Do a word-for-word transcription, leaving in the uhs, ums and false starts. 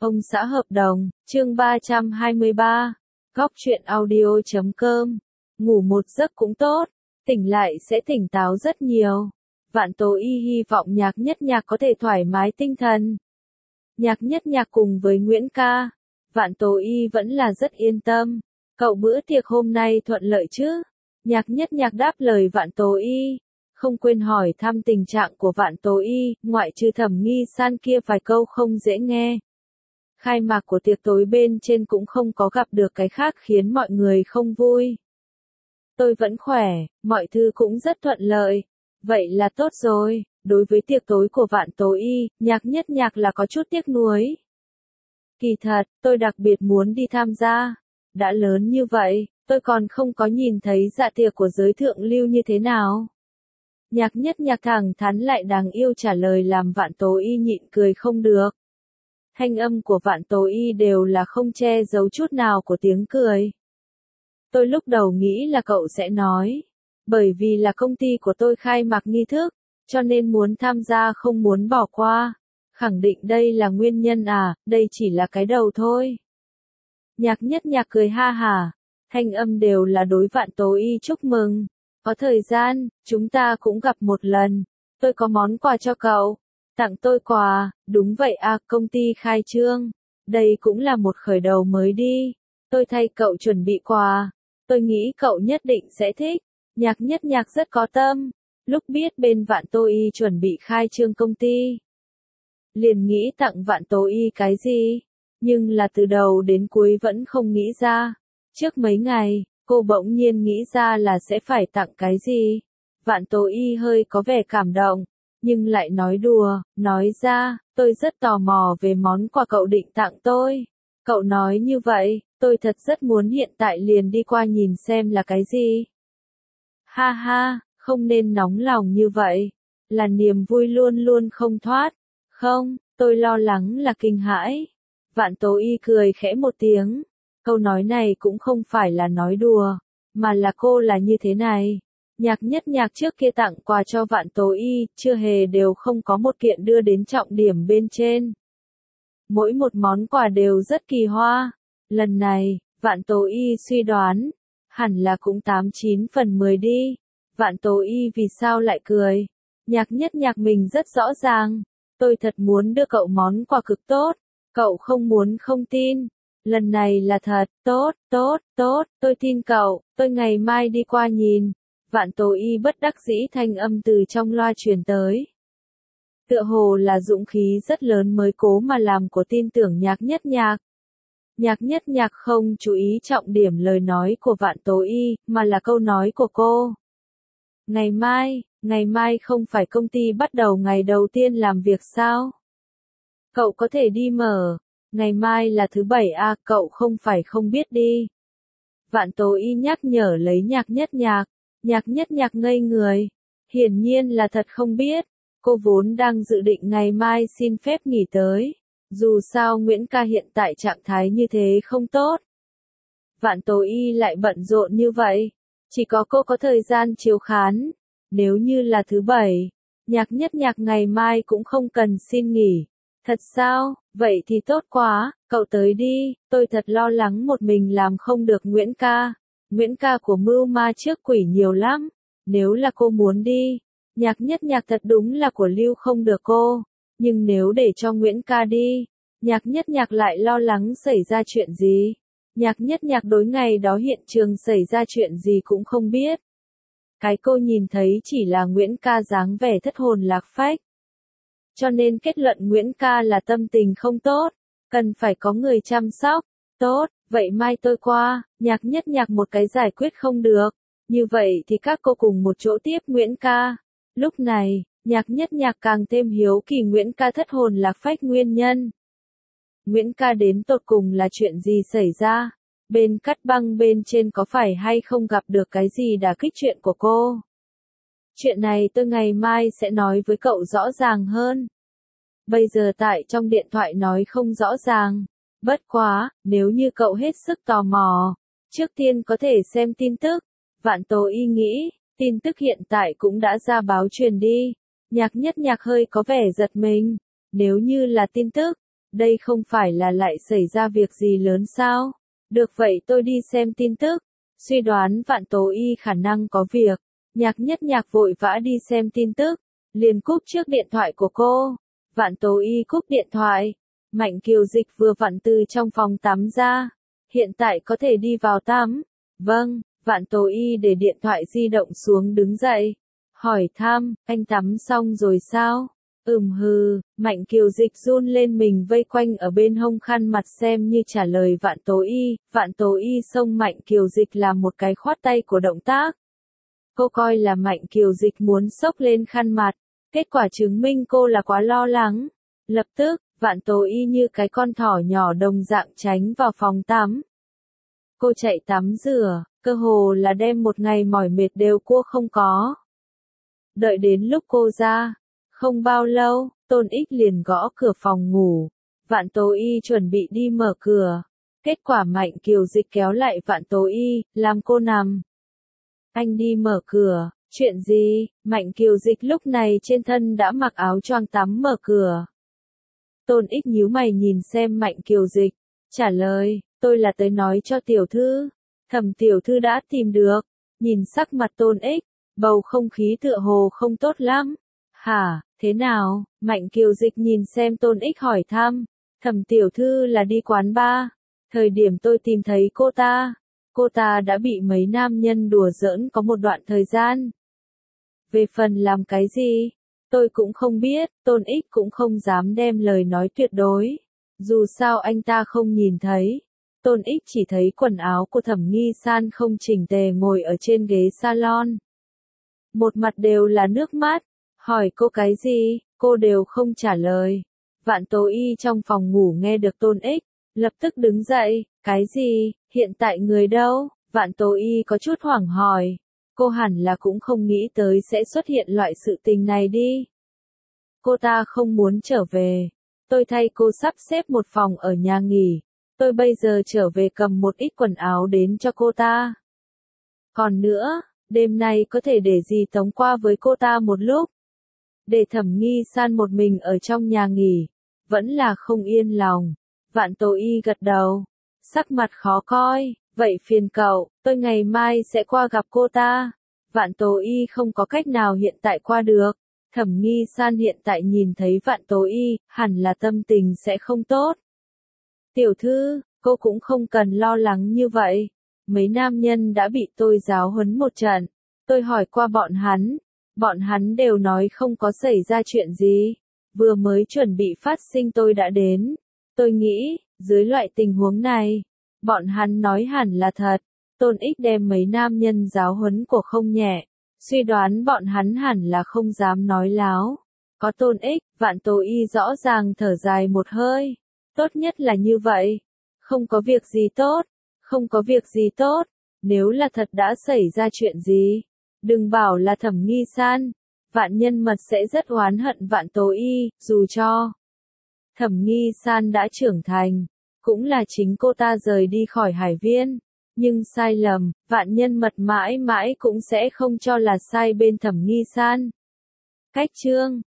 Ông xã hợp đồng, chương ba trăm hai mươi ba, góc truyện audio chấm com. Ngủ một giấc cũng tốt, tỉnh lại sẽ tỉnh táo rất nhiều. Vạn Tố Y hy vọng Nhạc Nhất Nhạc có thể thoải mái tinh thần. Nhạc Nhất Nhạc cùng với Nguyễn ca, Vạn Tố Y vẫn là rất yên tâm. Cậu bữa tiệc hôm nay thuận lợi chứ? Nhạc Nhất Nhạc đáp lời Vạn Tố Y, không quên hỏi thăm tình trạng của Vạn Tố Y, ngoại trừ Thẩm Nghi San kia vài câu không dễ nghe. Khai mạc của tiệc tối bên trên cũng không có gặp được cái khác khiến mọi người không vui. Tôi vẫn khỏe, mọi thứ cũng rất thuận lợi. Vậy là tốt rồi, đối với tiệc tối của Vạn Tố Y, Nhạc Nhất Nhạc là có chút tiếc nuối. Kỳ thật, tôi đặc biệt muốn đi tham gia. Đã lớn như vậy, tôi còn không có nhìn thấy dạ tiệc của giới thượng lưu như thế nào. Nhạc Nhất Nhạc thẳng thắn lại đáng yêu trả lời làm Vạn Tố Y nhịn cười không được. Thanh âm của Vạn Tố Y đều là không che giấu chút nào của tiếng cười. Tôi lúc đầu nghĩ là cậu sẽ nói, bởi vì là công ty của tôi khai mạc nghi thức, cho nên muốn tham gia không muốn bỏ qua. Khẳng định đây là nguyên nhân à, đây chỉ là cái đầu thôi. Nhạc Nhất Nhạc cười ha hả, thanh âm đều là đối Vạn Tố Y chúc mừng. Có thời gian, chúng ta cũng gặp một lần, tôi có món quà cho cậu. Tặng tôi quà, đúng vậy à, công ty khai trương. Đây cũng là một khởi đầu mới đi. Tôi thay cậu chuẩn bị quà. Tôi nghĩ cậu nhất định sẽ thích. Nhạc Nhất Nhạc rất có tâm. Lúc biết bên Vạn Tố Y chuẩn bị khai trương công ty, liền nghĩ tặng Vạn Tố Y cái gì. Nhưng là từ đầu đến cuối vẫn không nghĩ ra. Trước mấy ngày, cô bỗng nhiên nghĩ ra là sẽ phải tặng cái gì. Vạn Tố Y hơi có vẻ cảm động, nhưng lại nói đùa, nói ra, tôi rất tò mò về món quà cậu định tặng tôi. Cậu nói như vậy, tôi thật rất muốn hiện tại liền đi qua nhìn xem là cái gì. Ha ha, không nên nóng lòng như vậy, là niềm vui luôn luôn không thoát. Không, tôi lo lắng là kinh hãi. Vạn Tố Y cười khẽ một tiếng, câu nói này cũng không phải là nói đùa, mà là cô là như thế này. Nhạc Nhất Nhạc trước kia tặng quà cho Vạn Tố Y, chưa hề đều không có một kiện đưa đến trọng điểm bên trên. Mỗi một món quà đều rất kỳ hoa. Lần này, Vạn Tố Y suy đoán, hẳn là cũng tám chín phần mười đi. Vạn Tố Y vì sao lại cười? Nhạc Nhất Nhạc mình rất rõ ràng. Tôi thật muốn đưa cậu món quà cực tốt. Cậu không muốn không tin. Lần này là thật, tốt, tốt, tốt, tôi tin cậu, tôi ngày mai đi qua nhìn. Vạn Tố Y bất đắc dĩ thanh âm từ trong loa truyền tới. Tựa hồ là dũng khí rất lớn mới cố mà làm của tin tưởng Nhạc Nhất Nhạc. Nhạc Nhất Nhạc không chú ý trọng điểm lời nói của Vạn Tố Y, mà là câu nói của cô. Ngày mai, ngày mai không phải công ty bắt đầu ngày đầu tiên làm việc sao? Cậu có thể đi mở. Ngày mai là thứ bảy à, cậu không phải không biết đi. Vạn Tố Y nhắc nhở lấy Nhạc Nhất Nhạc. Nhạc Nhất Nhạc ngây người. Hiển nhiên là thật không biết. Cô vốn đang dự định ngày mai xin phép nghỉ tới. Dù sao Nguyễn ca hiện tại trạng thái như thế không tốt. Vạn Tố Y lại bận rộn như vậy. Chỉ có cô có thời gian chiếu khán. Nếu như là thứ bảy, Nhạc Nhất Nhạc ngày mai cũng không cần xin nghỉ. Thật sao? Vậy thì tốt quá, cậu tới đi, tôi thật lo lắng một mình làm không được Nguyễn ca. Nguyễn ca của mưu ma trước quỷ nhiều lắm. Nếu là cô muốn đi, Nhạc Nhất Nhạc thật đúng là của lưu không được cô. Nhưng nếu để cho Nguyễn ca đi, Nhạc Nhất Nhạc lại lo lắng xảy ra chuyện gì. Nhạc Nhất Nhạc đối ngày đó hiện trường xảy ra chuyện gì cũng không biết. Cái cô nhìn thấy chỉ là Nguyễn ca dáng vẻ thất hồn lạc phách. Cho nên kết luận Nguyễn ca là tâm tình không tốt, cần phải có người chăm sóc. Tốt, vậy mai tôi qua. Nhạc Nhất Nhạc một cái giải quyết không được. Như vậy thì các cô cùng một chỗ tiếp Nguyễn ca. Lúc này, Nhạc Nhất Nhạc càng thêm hiếu kỳ Nguyễn ca thất hồn lạc phách nguyên nhân. Nguyễn ca đến tột cùng là chuyện gì xảy ra? Bên cắt băng bên trên có phải hay không gặp được cái gì đả kích chuyện của cô? Chuyện này tôi ngày mai sẽ nói với cậu rõ ràng hơn. Bây giờ tại trong điện thoại nói không rõ ràng. Bất quá, nếu như cậu hết sức tò mò, trước tiên có thể xem tin tức. Vạn Tố Y nghĩ, tin tức hiện tại cũng đã ra báo truyền đi. Nhạc Nhất Nhạc hơi có vẻ giật mình. Nếu như là tin tức, đây không phải là lại xảy ra việc gì lớn sao? Được vậy tôi đi xem tin tức. Suy đoán Vạn Tố Y khả năng có việc. Nhạc Nhất Nhạc vội vã đi xem tin tức. Liền cúp trước điện thoại của cô. Vạn Tố Y cúp điện thoại. Mạnh Kiều Dịch vừa vặn từ trong phòng tắm ra. Hiện tại có thể đi vào tắm. Vâng, Vạn Tố Y để điện thoại di động xuống đứng dậy. Hỏi thăm, anh tắm xong rồi sao? Ừm hừ, Mạnh Kiều Dịch run lên mình vây quanh ở bên hông khăn mặt xem như trả lời Vạn Tố Y. Vạn Tố Y xông Mạnh Kiều Dịch làm một cái khoát tay của động tác. Cô coi là Mạnh Kiều Dịch muốn xốc lên khăn mặt. Kết quả chứng minh cô là quá lo lắng. Lập tức, Vạn Tố Y như cái con thỏ nhỏ đồng dạng tránh vào phòng tắm. Cô chạy tắm rửa, cơ hồ là đem một ngày mỏi mệt đều cô không có. Đợi đến lúc cô ra, không bao lâu, Tôn Ích liền gõ cửa phòng ngủ. Vạn Tố Y chuẩn bị đi mở cửa. Kết quả Mạnh Kiều Dịch kéo lại Vạn Tố Y, làm cô nằm. Anh đi mở cửa, chuyện gì? Mạnh Kiều Dịch lúc này trên thân đã mặc áo choàng tắm mở cửa. Tôn Ích nhíu mày nhìn xem Mạnh Kiều Dịch, trả lời, tôi là tới nói cho tiểu thư. Thẩm tiểu thư đã tìm được. Nhìn sắc mặt Tôn Ích, bầu không khí tựa hồ không tốt lắm. Hả, thế nào? Mạnh Kiều Dịch nhìn xem Tôn Ích hỏi thăm. Thẩm tiểu thư là đi quán bar. Thời điểm tôi tìm thấy cô ta, cô ta đã bị mấy nam nhân đùa giỡn có một đoạn thời gian. Về phần làm cái gì, tôi cũng không biết, Tôn Ích cũng không dám đem lời nói tuyệt đối. Dù sao anh ta không nhìn thấy. Tôn Ích chỉ thấy quần áo của Thẩm Nghi San không chỉnh tề ngồi ở trên ghế salon. Một mặt đều là nước mắt. Hỏi cô cái gì, cô đều không trả lời. Vạn Tố Y trong phòng ngủ nghe được Tôn Ích, lập tức đứng dậy, cái gì, hiện tại người đâu? Vạn Tố Y có chút hoảng hỏi. Cô hẳn là cũng không nghĩ tới sẽ xuất hiện loại sự tình này đi. Cô ta không muốn trở về. Tôi thay cô sắp xếp một phòng ở nhà nghỉ. Tôi bây giờ trở về cầm một ít quần áo đến cho cô ta. Còn nữa, đêm nay có thể để dì tống qua với cô ta một lúc. Để Thẩm Nghi San một mình ở trong nhà nghỉ. Vẫn là không yên lòng. Vạn Tố Y gật đầu. Sắc mặt khó coi. Vậy phiền cậu, tôi ngày mai sẽ qua gặp cô ta. Vạn Tố Y không có cách nào hiện tại qua được. Thẩm Nghi San hiện tại nhìn thấy Vạn Tố Y, hẳn là tâm tình sẽ không tốt. Tiểu thư, cô cũng không cần lo lắng như vậy. Mấy nam nhân đã bị tôi giáo huấn một trận. Tôi hỏi qua bọn hắn. Bọn hắn đều nói không có xảy ra chuyện gì. Vừa mới chuẩn bị phát sinh tôi đã đến. Tôi nghĩ, dưới loại tình huống này, bọn hắn nói hẳn là thật. Tôn Ích đem mấy nam nhân giáo huấn của không nhẹ. Suy đoán bọn hắn hẳn là không dám nói láo. Có Tôn Ích, Vạn Tố Y rõ ràng thở dài một hơi. Tốt nhất là như vậy. Không có việc gì tốt. Không có việc gì tốt. Nếu là thật đã xảy ra chuyện gì, đừng bảo là Thẩm Nghi San. Vạn Nhân Mật sẽ rất oán hận Vạn Tố Y, dù cho Thẩm Nghi San đã trưởng thành, cũng là chính cô ta rời đi khỏi Hải Viên. Nhưng sai lầm, Vạn Nhân Mật mãi mãi cũng sẽ không cho là sai bên Thẩm Nghi San. Cách chương